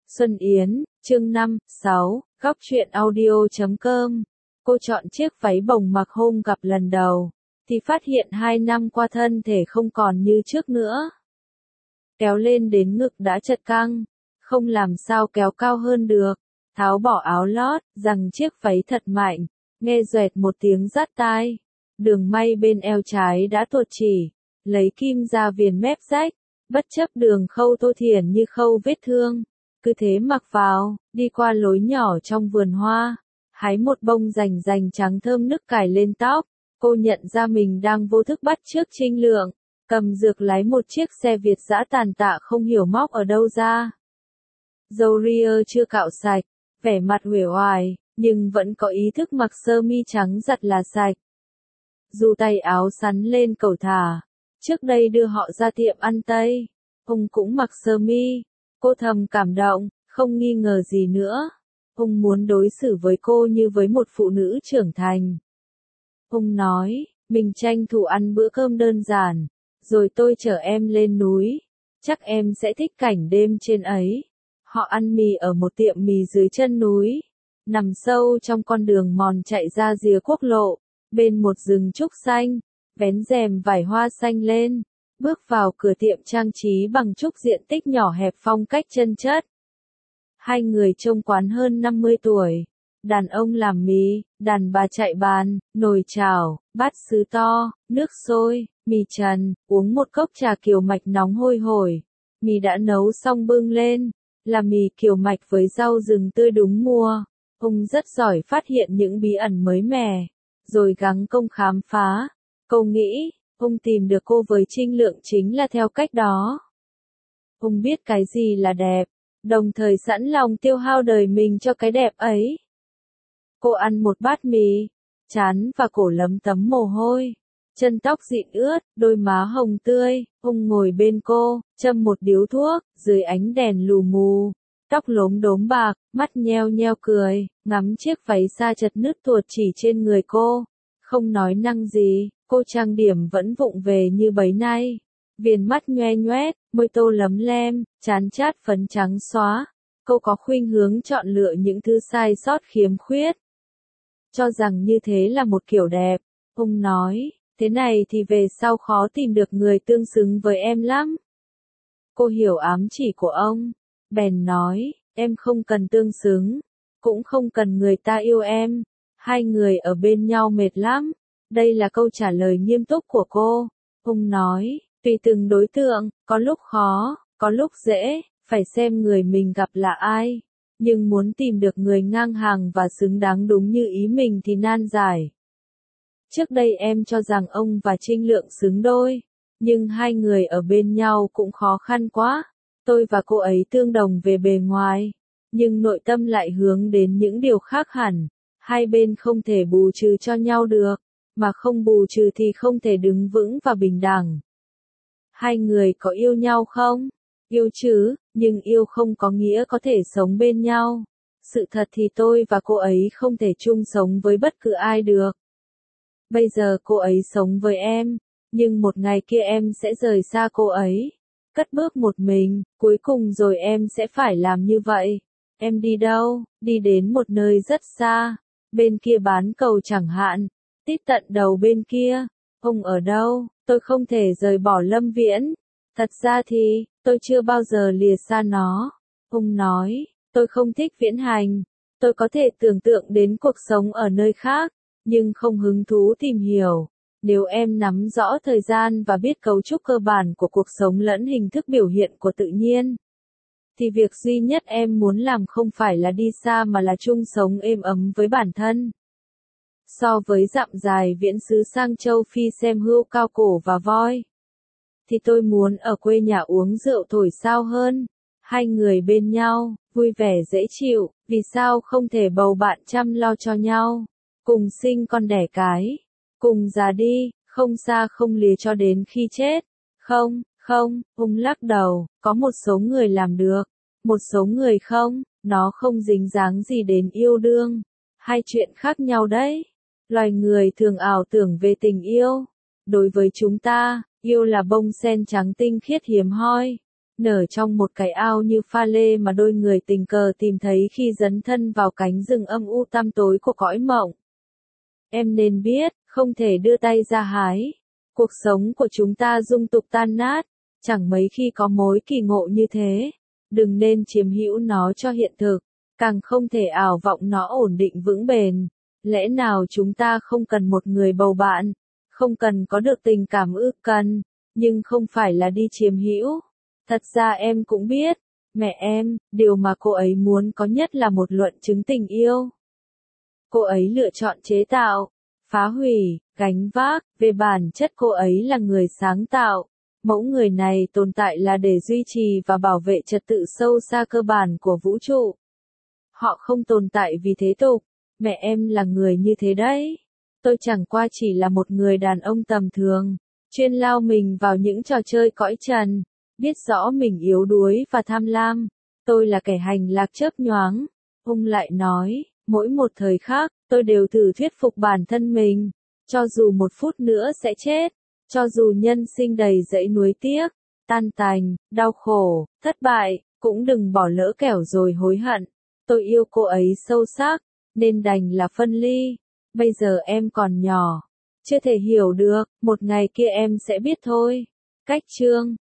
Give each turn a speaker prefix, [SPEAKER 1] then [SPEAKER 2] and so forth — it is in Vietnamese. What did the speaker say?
[SPEAKER 1] Xuân Yến, chương 5, 6, góc truyện audio.com. Cô chọn chiếc váy bồng mặc hôm gặp lần đầu, thì phát hiện 2 năm qua thân thể không còn như trước nữa. Kéo lên đến ngực đã chật căng, không làm sao kéo cao hơn được. Tháo bỏ áo lót, rằng chiếc váy thật mạnh, nghe doẹt một tiếng rát tai. Đường may bên eo trái đã tuột chỉ, lấy kim ra viền mép rách, bất chấp đường khâu tô thiển như khâu vết thương. Cứ thế mặc vào, đi qua lối nhỏ trong vườn hoa, hái một bông rành rành trắng thơm nức cài lên tóc. Cô nhận ra mình đang vô thức bắt chước Trinh Lượng, cầm dược lái một chiếc xe Việt dã tàn tạ không hiểu móc ở đâu ra. Râu ria chưa cạo sạch, vẻ mặt uể oải, nhưng vẫn có ý thức mặc sơ mi trắng giặt là sạch. Dù tay áo sắn lên cầu thả, trước đây đưa họ ra tiệm ăn Tây, ông cũng mặc sơ mi. Cô thầm cảm động, không nghi ngờ gì nữa. Ông muốn đối xử với cô như với một phụ nữ trưởng thành. Ông nói, mình tranh thủ ăn bữa cơm đơn giản, rồi tôi chở em lên núi. Chắc em sẽ thích cảnh đêm trên ấy. Họ ăn mì ở một tiệm mì dưới chân núi, nằm sâu trong con đường mòn chạy ra rìa quốc lộ, bên một rừng trúc xanh, vén rèm vải hoa xanh lên. Bước vào cửa tiệm trang trí bằng trúc diện tích nhỏ hẹp phong cách chân chất. Hai người trông quán hơn 50 tuổi. Đàn ông làm mì, đàn bà chạy bàn, nồi chảo, bát sứ to, nước sôi, mì trần, uống một cốc trà kiều mạch nóng hôi hổi. Mì đã nấu xong bưng lên, là mì kiều mạch với rau rừng tươi đúng mùa. Ông rất giỏi phát hiện những bí ẩn mới mẻ, rồi gắng công khám phá. Cô nghĩ, ông tìm được cô với Trinh Lượng chính là theo cách đó. Ông biết cái gì là đẹp, đồng thời sẵn lòng tiêu hao đời mình cho cái đẹp ấy. Cô ăn một bát mì, trán và cổ lấm tấm mồ hôi, chân tóc dịn ướt, đôi má hồng tươi. Ông ngồi bên cô, châm một điếu thuốc, dưới ánh đèn lù mù, tóc lốm đốm bạc, mắt nheo nheo cười, ngắm chiếc váy sa chật nứt tuột chỉ trên người cô. Không nói năng gì, cô trang điểm vẫn vụng về như bấy nay. Viền mắt nhoe nhoét, môi tô lấm lem, trán chát phấn trắng xóa. Cô có khuynh hướng chọn lựa những thứ sai sót khiếm khuyết, cho rằng như thế là một kiểu đẹp. Ông nói, thế này thì về sau khó tìm được người tương xứng với em lắm. Cô hiểu ám chỉ của ông, bèn nói, em không cần tương xứng, cũng không cần người ta yêu em. Hai người ở bên nhau mệt lắm. Đây là câu trả lời nghiêm túc của cô. Ông nói, tùy từng đối tượng, có lúc khó, có lúc dễ, phải xem người mình gặp là ai. Nhưng muốn tìm được người ngang hàng và xứng đáng đúng như ý mình thì nan giải. Trước đây em cho rằng ông và Trinh Lượng xứng đôi, nhưng hai người ở bên nhau cũng khó khăn quá. Tôi và cô ấy tương đồng về bề ngoài, nhưng nội tâm lại hướng đến những điều khác hẳn. Hai bên không thể bù trừ cho nhau được, mà không bù trừ thì không thể đứng vững và bình đẳng. Hai người có yêu nhau không? Yêu chứ, nhưng yêu không có nghĩa có thể sống bên nhau. Sự thật thì tôi và cô ấy không thể chung sống với bất cứ ai được. Bây giờ cô ấy sống với em, nhưng một ngày kia em sẽ rời xa cô ấy, cất bước một mình, cuối cùng rồi em sẽ phải làm như vậy. Em đi đâu? Đi đến một nơi rất xa, bên kia bán cầu chẳng hạn, tít tận đầu bên kia. Ông ở đâu? Tôi không thể rời bỏ Lâm Viễn. Thật ra thì, tôi chưa bao giờ lìa xa nó. Ông nói, tôi không thích viễn hành. Tôi có thể tưởng tượng đến cuộc sống ở nơi khác, nhưng không hứng thú tìm hiểu. Nếu em nắm rõ thời gian và biết cấu trúc cơ bản của cuộc sống lẫn hình thức biểu hiện của tự nhiên, thì việc duy nhất em muốn làm không phải là đi xa mà là chung sống êm ấm với bản thân. So với dặm dài viễn xứ sang châu Phi xem hươu cao cổ và voi, thì tôi muốn ở quê nhà uống rượu thổi sao hơn. Hai người bên nhau, vui vẻ dễ chịu, vì sao không thể bầu bạn chăm lo cho nhau, cùng sinh con đẻ cái, cùng già đi, không xa không lìa cho đến khi chết. Không, ông lắc đầu, có một số người làm được, một số người không, nó không dính dáng gì đến yêu đương. Hai chuyện khác nhau đấy. Loài người thường ảo tưởng về tình yêu. Đối với chúng ta, yêu là bông sen trắng tinh khiết hiếm hoi. nở trong một cái ao như pha lê mà đôi người tình cờ tìm thấy khi dấn thân vào cánh rừng âm u tăm tối của cõi mộng. Em nên biết, không thể đưa tay ra hái. Cuộc sống của chúng ta dung tục tan nát, chẳng mấy khi có mối kỳ ngộ như thế. Đừng nên chiếm hữu nó cho hiện thực, càng không thể ảo vọng nó ổn định vững bền. Lẽ nào chúng ta không cần một người bầu bạn, không cần có được tình cảm cần, nhưng không phải là đi chiếm hữu. Thật ra em cũng biết, mẹ em, điều mà cô ấy muốn có nhất là một luận chứng tình yêu. Cô ấy lựa chọn chế tạo, phá hủy, gánh vác, về bản chất cô ấy là người sáng tạo. Mẫu người này tồn tại là để duy trì và bảo vệ trật tự sâu xa cơ bản của vũ trụ. Họ không tồn tại vì thế tục, mẹ em là người như thế đấy. Tôi chẳng qua chỉ là một người đàn ông tầm thường, chuyên lao mình vào những trò chơi cõi trần, biết rõ mình yếu đuối và tham lam. Tôi là kẻ hành lạc chớp nhoáng. Ông lại nói, mỗi một thời khắc, tôi đều thử thuyết phục bản thân mình, cho dù một phút nữa sẽ chết, cho dù nhân sinh đầy dẫy nuối tiếc, tan tành, đau khổ, thất bại, cũng đừng bỏ lỡ kẻo rồi hối hận. Tôi yêu cô ấy sâu sắc, nên đành là phân ly. Bây giờ em còn nhỏ, chưa thể hiểu được, một ngày kia em sẽ biết thôi. Cách chương